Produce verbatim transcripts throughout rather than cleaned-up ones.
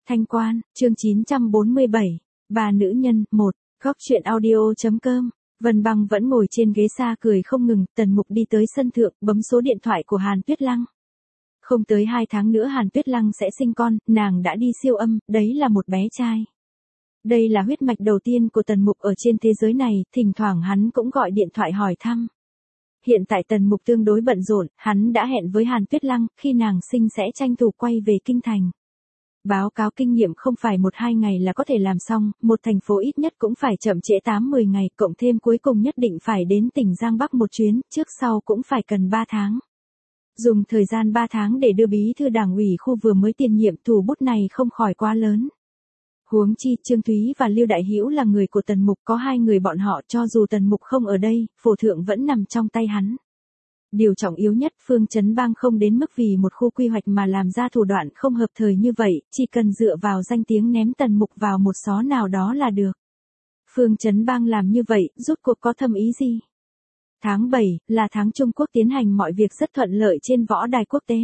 Thanh Quan, chương chín trăm bốn mươi bảy, Bà nữ nhân, một, góc truyện audio.com. Vân Băng vẫn ngồi trên ghế xa cười không ngừng, Tần Mục đi tới sân thượng, bấm số điện thoại của Hàn Tuyết Lăng. Không tới hai tháng nữa Hàn Tuyết Lăng sẽ sinh con, nàng đã đi siêu âm, đấy là một bé trai. Đây là huyết mạch đầu tiên của Tần Mục ở trên thế giới này, thỉnh thoảng hắn cũng gọi điện thoại hỏi thăm. Hiện tại Tần Mục tương đối bận rộn, hắn đã hẹn với Hàn Tuyết Lăng, khi nàng sinh sẽ tranh thủ quay về kinh thành. Báo cáo kinh nghiệm không phải một hai ngày là có thể làm xong, một thành phố ít nhất cũng phải chậm trễ tám mười ngày, cộng thêm cuối cùng nhất định phải đến tỉnh Giang Bắc một chuyến, trước sau cũng phải cần ba tháng. Dùng thời gian ba tháng để đưa bí thư đảng ủy khu vừa mới tiền nhiệm, thủ bút này không khỏi quá lớn. Huống chi, Trương Thúy và Lưu Đại Hữu là người của Tần Mục, có hai người bọn họ cho dù Tần Mục không ở đây, phổ thượng vẫn nằm trong tay hắn. Điều trọng yếu nhất, Phương Chấn Bang không đến mức vì một khu quy hoạch mà làm ra thủ đoạn không hợp thời như vậy, chỉ cần dựa vào danh tiếng ném Tần Mục vào một xó nào đó là được. Phương Chấn Bang làm như vậy, rốt cuộc có thâm ý gì? Tháng bảy, là tháng Trung Quốc tiến hành mọi việc rất thuận lợi trên võ đài quốc tế.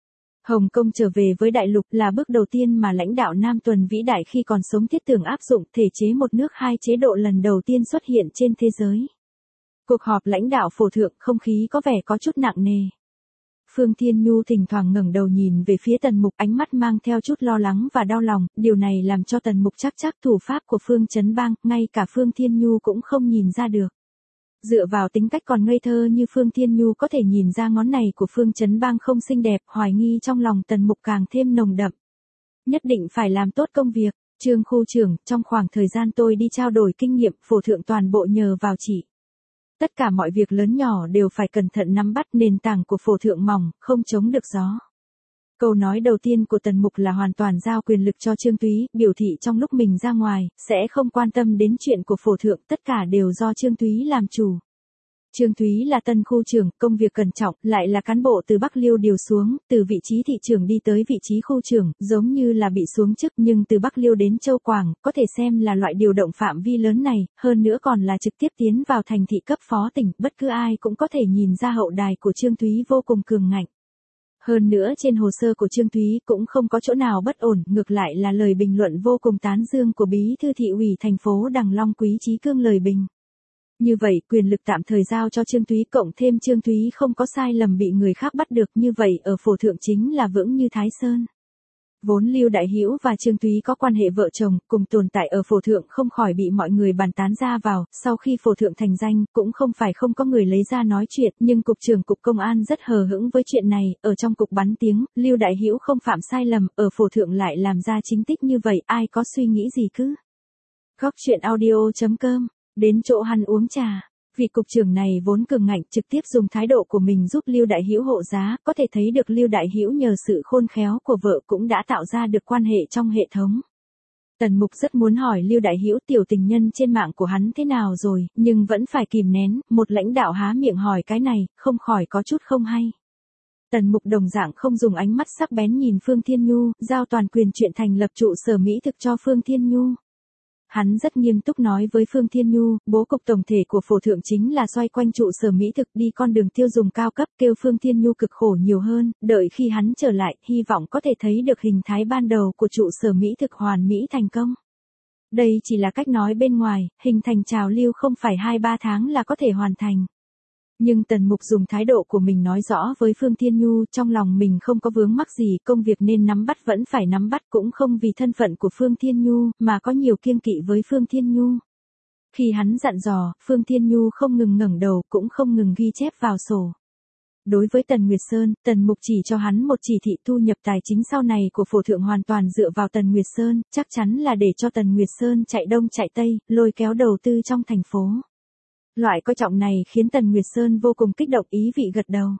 Hồng Kông trở về với đại lục là bước đầu tiên mà lãnh đạo Nam Tuần vĩ đại khi còn sống thiết tưởng áp dụng thể chế một nước hai chế độ lần đầu tiên xuất hiện trên thế giới. Cuộc họp lãnh đạo phổ thượng, không khí có vẻ có chút nặng nề. Phương Thiên Nhu thỉnh thoảng ngẩng đầu nhìn về phía Tần Mục, ánh mắt mang theo chút lo lắng và đau lòng, điều này làm cho Tần Mục chắc chắc thủ pháp của Phương Chấn Bang, ngay cả Phương Thiên Nhu cũng không nhìn ra được. Dựa vào tính cách còn ngây thơ như Phương Thiên Nhu có thể nhìn ra ngón này của Phương Chấn Bang không xinh đẹp, hoài nghi trong lòng Tần Mục càng thêm nồng đậm. Nhất định phải làm tốt công việc, Trương khu trưởng, trong khoảng thời gian tôi đi trao đổi kinh nghiệm, phổ thượng toàn bộ nhờ vào chị. Tất cả mọi việc lớn nhỏ đều phải cẩn thận nắm bắt, nền tảng của phổ thượng mỏng, không chống được gió. Câu nói đầu tiên của Tần Mục là hoàn toàn giao quyền lực cho Trương Thúy, biểu thị trong lúc mình ra ngoài, sẽ không quan tâm đến chuyện của phổ thượng, tất cả đều do Trương Thúy làm chủ. Trương Thúy là tân khu trưởng, công việc cẩn trọng, lại là cán bộ từ Bắc Liêu điều xuống, từ vị trí thị trưởng đi tới vị trí khu trưởng, giống như là bị xuống chức, nhưng từ Bắc Liêu đến Châu Quảng, có thể xem là loại điều động phạm vi lớn này, hơn nữa còn là trực tiếp tiến vào thành thị cấp phó tỉnh, bất cứ ai cũng có thể nhìn ra hậu đài của Trương Thúy vô cùng cường ngạnh. Hơn nữa trên hồ sơ của Trương Thúy cũng không có chỗ nào bất ổn, ngược lại là lời bình luận vô cùng tán dương của bí thư thị ủy thành phố Đằng Long Quý Chí Cương lời bình. Như vậy, quyền lực tạm thời giao cho Trương Thúy, cộng thêm Trương Thúy không có sai lầm bị người khác bắt được, như vậy ở phổ thượng chính là vững như Thái Sơn. Vốn Lưu Đại Hữu và Trương Thúy có quan hệ vợ chồng, cùng tồn tại ở phổ thượng không khỏi bị mọi người bàn tán ra vào, sau khi phổ thượng thành danh, cũng không phải không có người lấy ra nói chuyện, nhưng cục trưởng cục công an rất hờ hững với chuyện này, ở trong cục bắn tiếng, Lưu Đại Hữu không phạm sai lầm, ở phổ thượng lại làm ra chính tích như vậy, ai có suy nghĩ gì cứ. Góc truyện audio.com, đến chỗ hắn uống trà. Vị cục trưởng này vốn cường ngạnh, trực tiếp dùng thái độ của mình giúp Lưu Đại Hữu hộ giá, có thể thấy được Lưu Đại Hữu nhờ sự khôn khéo của vợ cũng đã tạo ra được quan hệ trong hệ thống. Tần Mục rất muốn hỏi Lưu Đại Hữu tiểu tình nhân trên mạng của hắn thế nào rồi, nhưng vẫn phải kìm nén, một lãnh đạo há miệng hỏi cái này, không khỏi có chút không hay. Tần Mục đồng dạng không dùng ánh mắt sắc bén nhìn Phương Thiên Nhu, giao toàn quyền chuyện thành lập trụ sở mỹ thực cho Phương Thiên Nhu. Hắn rất nghiêm túc nói với Phương Thiên Nhu, bố cục tổng thể của phổ thượng chính là xoay quanh trụ sở mỹ thực, đi con đường tiêu dùng cao cấp, kêu Phương Thiên Nhu cực khổ nhiều hơn, đợi khi hắn trở lại, hy vọng có thể thấy được hình thái ban đầu của trụ sở mỹ thực hoàn mỹ thành công. Đây chỉ là cách nói bên ngoài, hình thành trào lưu không phải hai ba tháng là có thể hoàn thành. Nhưng Tần Mục dùng thái độ của mình nói rõ với Phương Thiên Nhu, trong lòng mình không có vướng mắc gì, công việc nên nắm bắt vẫn phải nắm bắt, cũng không vì thân phận của Phương Thiên Nhu, mà có nhiều kiêng kỵ với Phương Thiên Nhu. Khi hắn dặn dò, Phương Thiên Nhu không ngừng ngẩng đầu, cũng không ngừng ghi chép vào sổ. Đối với Tần Nguyệt Sơn, Tần Mục chỉ cho hắn một chỉ thị thu nhập tài chính sau này của phổ thượng hoàn toàn dựa vào Tần Nguyệt Sơn, chắc chắn là để cho Tần Nguyệt Sơn chạy đông chạy tây, lôi kéo đầu tư trong thành phố. Loại coi trọng này khiến Tần Nguyệt Sơn vô cùng kích động, ý vị gật đầu.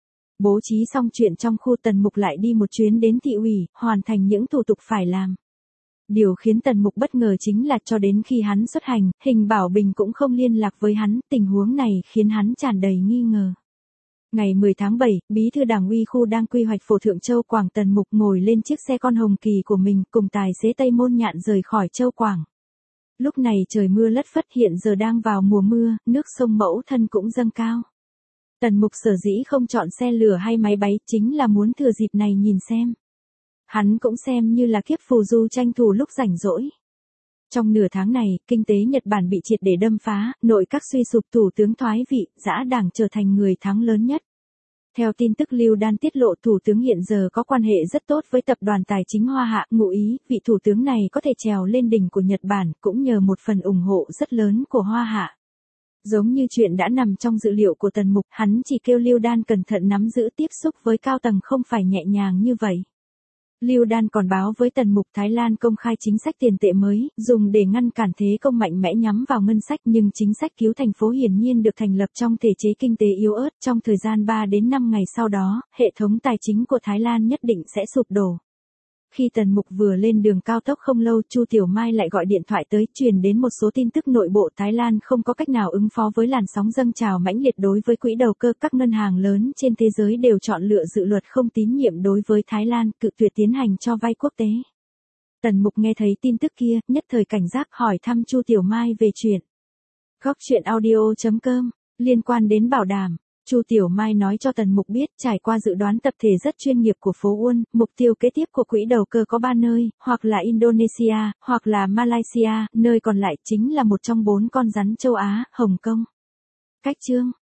Bố trí xong chuyện trong khu, Tần Mục lại đi một chuyến đến thị ủy, hoàn thành những thủ tục phải làm. Điều khiến Tần Mục bất ngờ chính là cho đến khi hắn xuất hành, Hình Bảo Bình cũng không liên lạc với hắn, tình huống này khiến hắn tràn đầy nghi ngờ. Ngày mười tháng bảy, bí thư đảng ủy khu đang quy hoạch phổ thượng Châu Quảng, Tần Mục ngồi lên chiếc xe con hồng kỳ của mình cùng tài xế Tây Môn Nhạn rời khỏi Châu Quảng. Lúc này trời mưa lất phất, hiện giờ đang vào mùa mưa, nước sông Mẫu Thân cũng dâng cao. Tần Mục sở dĩ không chọn xe lửa hay máy bay chính là muốn thừa dịp này nhìn xem. Hắn cũng xem như là kiếp phù du tranh thủ lúc rảnh rỗi. Trong nửa tháng này, kinh tế Nhật Bản bị triệt để đâm phá, nội các suy sụp, thủ tướng thoái vị, giã đảng trở thành người thắng lớn nhất. Theo tin tức Lưu Đan tiết lộ, thủ tướng hiện giờ có quan hệ rất tốt với tập đoàn tài chính Hoa Hạ, ngụ ý, vị thủ tướng này có thể trèo lên đỉnh của Nhật Bản, cũng nhờ một phần ủng hộ rất lớn của Hoa Hạ. Giống như chuyện đã nằm trong dự liệu của Tần Mục, hắn chỉ kêu Lưu Đan cẩn thận nắm giữ tiếp xúc với cao tầng không phải nhẹ nhàng như vậy. Lưu Đan còn báo với Tần Mục Thái Lan công khai chính sách tiền tệ mới, dùng để ngăn cản thế công mạnh mẽ nhắm vào ngân sách, nhưng chính sách cứu thành phố hiển nhiên được thành lập trong thể chế kinh tế yếu ớt, trong thời gian ba đến năm ngày sau đó, hệ thống tài chính của Thái Lan nhất định sẽ sụp đổ. Khi Tần Mục vừa lên đường cao tốc không lâu, Chu Tiểu Mai lại gọi điện thoại tới, truyền đến một số tin tức nội bộ Thái Lan không có cách nào ứng phó với làn sóng dâng trào mãnh liệt đối với quỹ đầu cơ, các ngân hàng lớn trên thế giới đều chọn lựa dự luật không tín nhiệm đối với Thái Lan, cự tuyệt tiến hành cho vay quốc tế. Tần Mục nghe thấy tin tức kia, nhất thời cảnh giác hỏi thăm Chu Tiểu Mai về chuyện. Góc chuyện audio chấm com, liên quan đến bảo đảm. Chu Tiểu Mai nói cho Tần Mục biết, trải qua dự đoán tập thể rất chuyên nghiệp của phố Uôn, mục tiêu kế tiếp của quỹ đầu cơ có ba nơi, hoặc là Indonesia, hoặc là Malaysia, nơi còn lại chính là một trong bốn con rắn châu Á, Hồng Kông. Cách chương